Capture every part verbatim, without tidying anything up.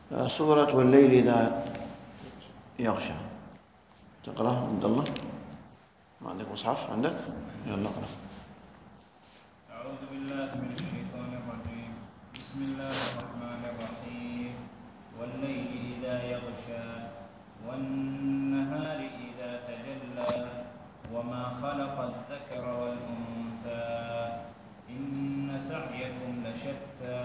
سورة والليل إذا يغشى. تقرأ عبد الله؟ ما عندك مصحف؟ عندك؟ يلا اقرأ. أعوذ بالله من الشيطان الرجيم. بسم الله الرحمن الرحيم. والليل إذا يغشى والنهار إذا تجلى وما خلق الذكر والأنثى إن سعيكم لشتى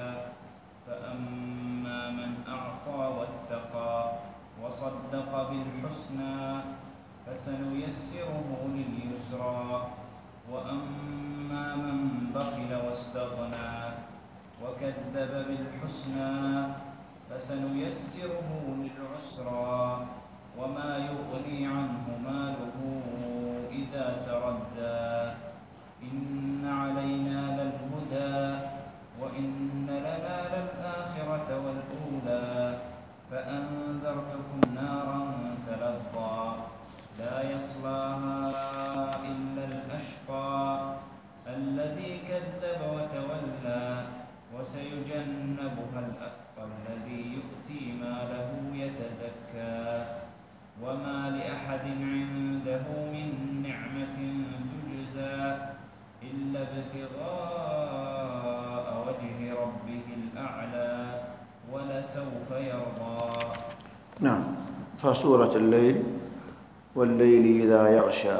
فأما من أعطى واتقى وصدق بالحسنى فسنيسره لليسرى وأما من بخل واستغنى وكذب بالحسنى فسنيسره للعسرى وما يغني عنه ماله إذا تردى إن علينا للهدى وإن لنا للآخرة والأولى فأنذرتكم نارا تلظى لا يصلاها إلا الأشقى الذي كذب وتولى وسيجنبها الأتقى الذي يؤتي ماله يتزكى وما لأحد عنده من نعمة تجزى إلا ابتغاء وجه ربه الأعلى ولسوف يرضى. نعم. فسورة الليل والليل إذا يغشى.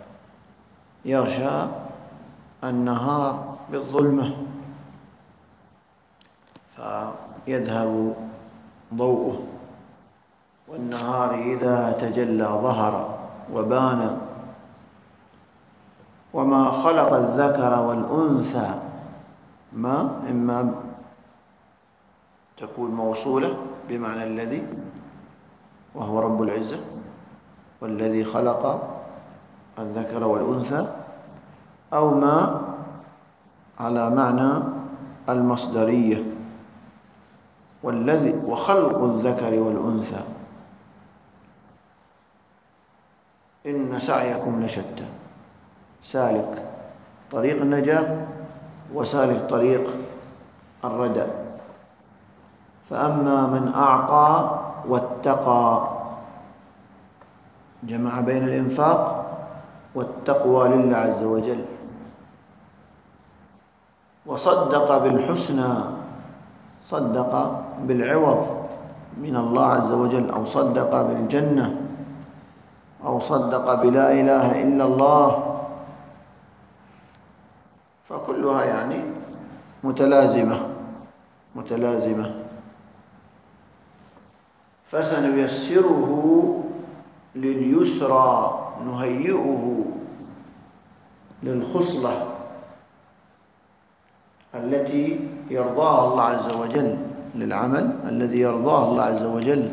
يغشى النهار بالظلمة فيذهب ضوءه، والنهار إذا تجلى ظهر وبان. وما خلق الذكر والأنثى، ما إما تكون موصولة بمعنى الذي وهو رب العزة، والذي خلق الذكر والأنثى، أو ما على معنى المصدرية، والذي وخلق الذكر والأنثى إن سعيكم لشتى. سالك طريق النجاة وسالك طريق الردى. فأما من أعطى واتقى، جمع بين الإنفاق والتقوى لله عز وجل، وصدق بالحسنى، صدق بالعوض من الله عز وجل، أو صدق بالجنة، أو صدق بلا إله إلا الله، فكلها يعني متلازمة متلازمة. فسنيسره لليسرى، نهيئه للخصلة التي يرضاها الله عز وجل، للعمل الذي يرضاه الله عز وجل.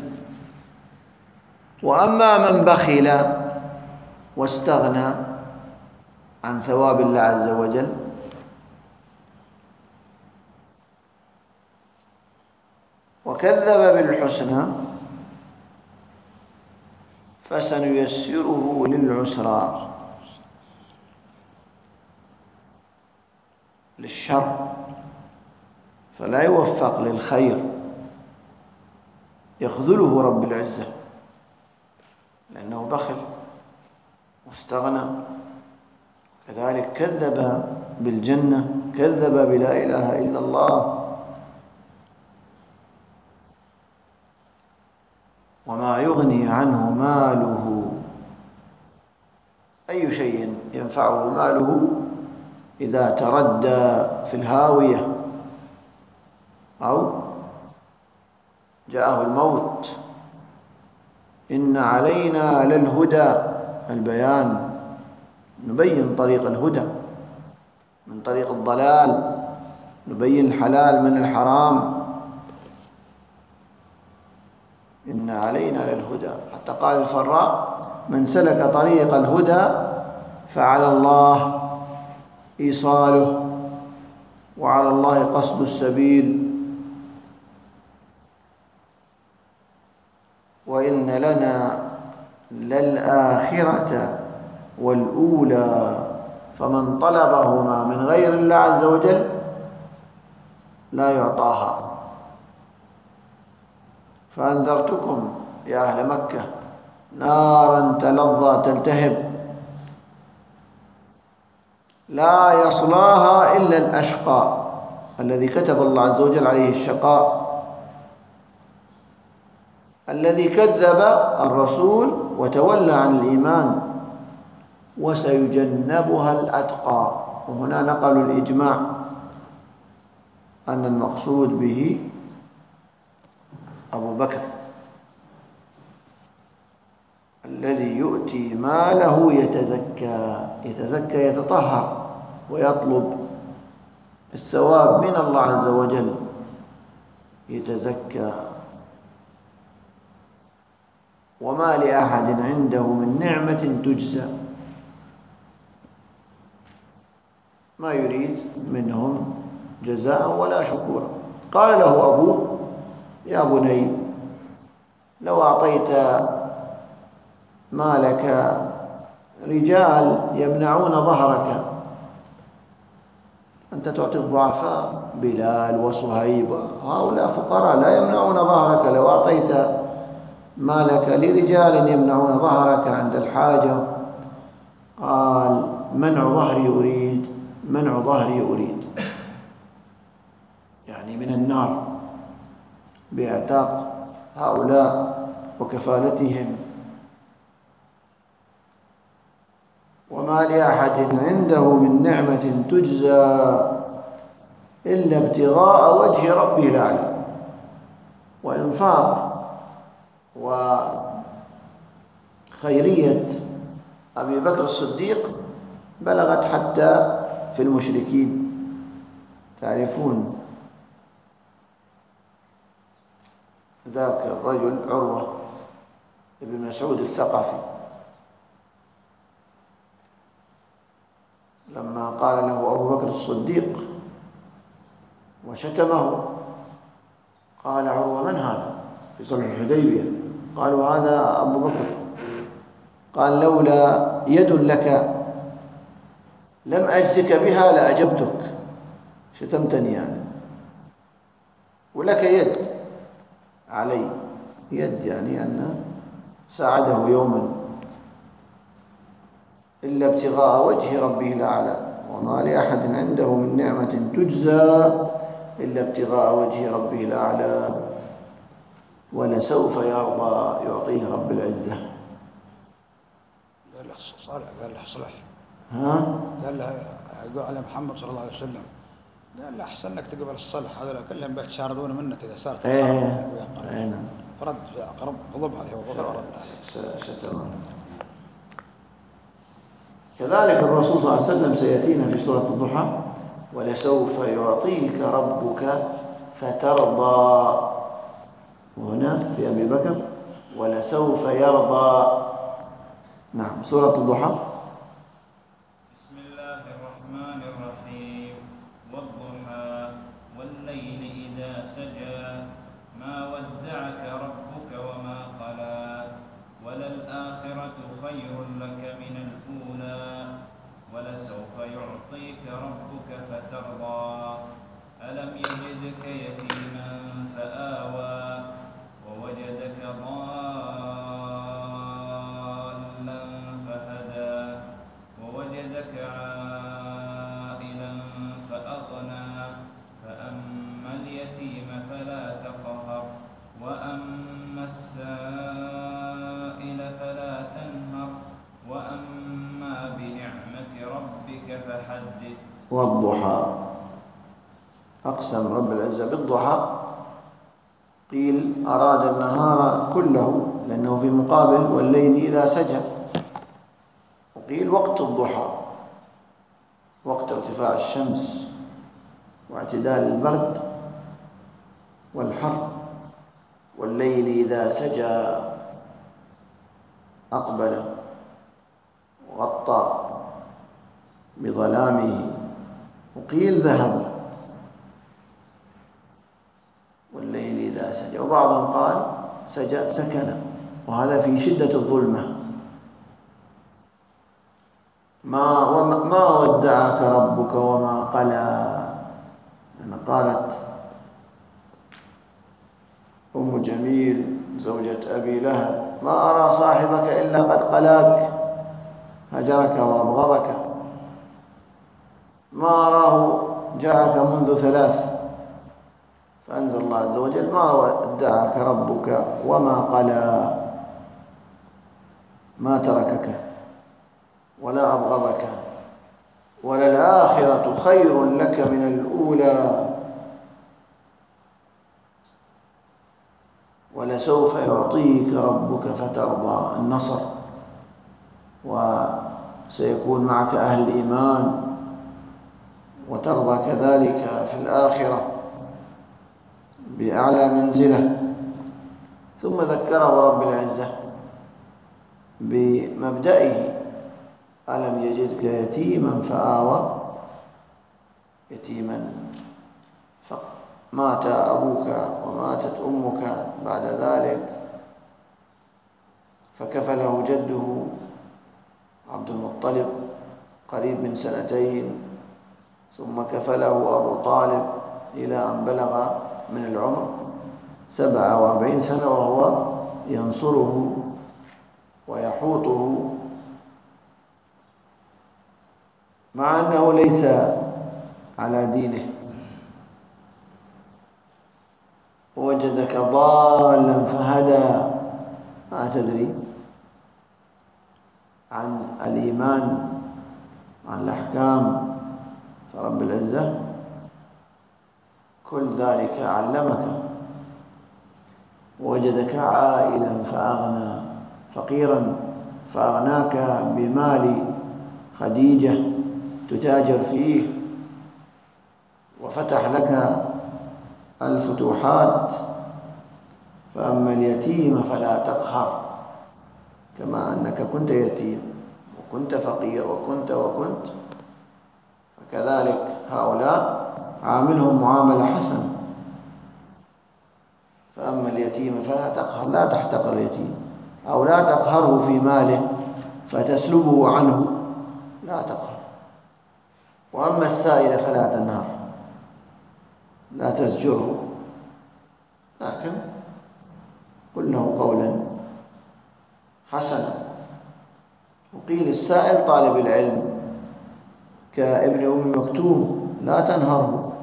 وأما من بخل واستغنى عن ثواب الله عز وجل وكذب بالحسنى فسنيسره للعسرى، للشر، فلا يوفق للخير، يخذله رب العزة لأنه بخل واستغنى. كذلك كذب بالجنة، كذب بلا إله إلا الله. وما يغني عنه ماله، أي شيء ينفعه ماله إذا تردى في الهاوية أو جاءه الموت. إن علينا للهدى، البيان، نبين طريق الهدى من طريق الضلال، نبين الحلال من الحرام. إن علينا للهدى، حتى قال الفراء: من سلك طريق الهدى فعلى الله إيصاله وعلى الله قصد السبيل، وإن لنا للآخرة والأولى. فمن طلبهما من غير الله عز وجل لا يعطاها، فأنذرتكم يا أهل مكة نارا تلظى تلتهب لا يصلاها إلا الأشقى الذي كتب الله عز وجل عليه الشقاء، الذي كذب الرسول وتولى عن الإيمان، وسيجنبها الأتقى. وهنا نقلوا الإجماع أن المقصود به أبو بكر الذي يؤتي ماله يتزكى يتزكى يتطهر ويطلب الثواب من الله عز وجل، يتزكى. وما لأحد عنده من نعمة تجزى، ما يريد منهم جزاء ولا شكورا. قال له أبوه يا بني لو أعطيت مالك رجال يمنعون ظهرك، أنت تعطي الضعفاء بلال وصهيب، هؤلاء فقراء لا يمنعون ظهرك، لو أعطيت مالك لرجال يمنعون ظهرك عند الحاجة. قال منع ظهري أريد، منع ظهري أريد، يعني من النار بإعتاق هؤلاء وكفالتهم. وما لأحد عنده من نعمة تجزى إلا ابتغاء وجه ربه الأعلى. وإنفاق وخيرية أبي بكر الصديق بلغت حتى في المشركين. تعرفون ذاك الرجل عروة بن مسعود الثقفي لما قال له أبو بكر الصديق وشتمه، قال عروة من هذا في صلح الحديبية؟ قالوا هذا أبو بكر. قال لولا يد لك لم أجزك بها لأجبتك، شتمتني يعني، ولك يد علي، يد يعني أن ساعده يوما، إلا ابتغاء وجه ربه الأعلى. وما لأحد عنده من نعمة تجزى إلا ابتغاء وجه ربه الأعلى ولسوف يرضى يعطيه رب العزة. قال له صالح، قال له اصلح، ها؟ قال له قال على محمد صلى الله عليه وسلم، قال له احسن لك تقبل الصلح، هذول كلهم بيتشاردون منك اذا صارت ايه ايه فرد قرب غضب عليه وغضب شتمه. كذلك الرسول صلى الله عليه وسلم سيأتينا في سورة الضحى ولسوف يعطيك ربك فترضى، وهنا في أبي بكر ولسوف يرضى. نعم سورة الضحى. بسم الله الرحمن الرحيم والضحى والليل إذا سجى ما ودعك ربك وما قلى وللآخرة خير لك من الأولى ولسوف يعطيك ربك فترضى ألم يجدك يتيما فآوى ووجدك ضالا فهدى ووجدك عائلا فأغنى فأما اليتيم فلا تقهر وأما السائل فلا تنهر وأما بنعمة ربك فحدث. والضحى أقسم رب العزة بالضحى، قيل أراد النهار كله لأنه في مقابل والليل إذا سجى، وقيل وقت الضحى وقت ارتفاع الشمس واعتدال البرد والحر. والليل إذا سجى أقبل وغطى بظلامه، وقيل ذهب. والليل إذا سجى، وبعضهم قال سجى سكن، وهذا في شدة الظلمة. ما وما ما ودعك ربك وما قلى، أنا قالت أم جميل زوجة أبي لهب: ما أرى صاحبك إلا قد قلاك، هجرك وأبغضك، ما أراه جاءك منذ ثلاث. فأنزل الله عز وجل: ما ودعك ربك وما قلى، ما تركك ولا أبغضك، وللآخرة خير لك من الأولى، ولسوف يعطيك ربك فترضى. النصر، وسيكون معك أهل الإيمان، وترضى كذلك في الآخرة بأعلى منزلة. ثم ذكره رب العزة بمبدئه: ألم يجدك يتيما فآوى، يتيما فمات أبوك وماتت أمك بعد ذلك، فكفله جده عبد المطلب قريب من سنتين، ثم كفله أبو طالب إلى أن بلغ من العمر سبعة وأربعين سنة وهو ينصره ويحوطه، مع أنه ليس على دينه. ووجدك ضالا فهدى، ما تدري عن الإيمان، عن الأحكام، فرب العزة كل ذلك علمك. ووجدك عائلا فأغنى، فقيرا فأغناك بمال خديجة تتاجر فيه، وفتح لك الفتوحات. فأما اليتيم فلا تقهر، كما أنك كنت يتيم وكنت فقير وكنت وكنت فكذلك هؤلاء عاملهم معاملة حسنة. فأما اليتيم فلا تقهر، لا تحتقر اليتيم، أو لا تقهره في ماله فتسلبه عنه، لا تقهر. وأما السائل فلا تنهر، لا تزجره، لكن قل له قولا حسنا. وقيل السائل طالب العلم كابن أم مكتوم، لا تنهره.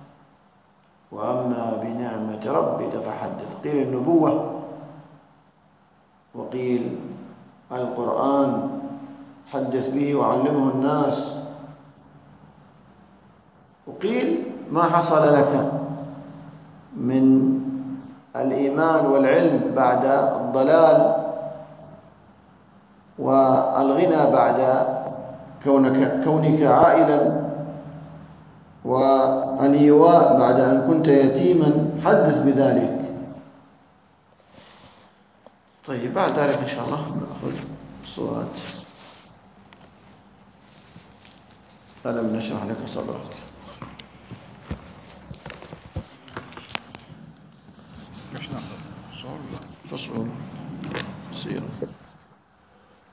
وأما بنعمة ربك فحدث، قيل النبوة، وقيل القرآن، حدث به وعلمه الناس. وقيل ما حصل لك من الإيمان والعلم بعد الضلال، والغنى بعد كونك, كونك عائلا، والإيواء بعد أن كنت يتيما، حدث بذلك. طيب، بعد ذلك إن شاء الله نأخذ صورة ألم نشرح لك صدرك. ايش ناخذ؟ صور؟ فصول سيرة.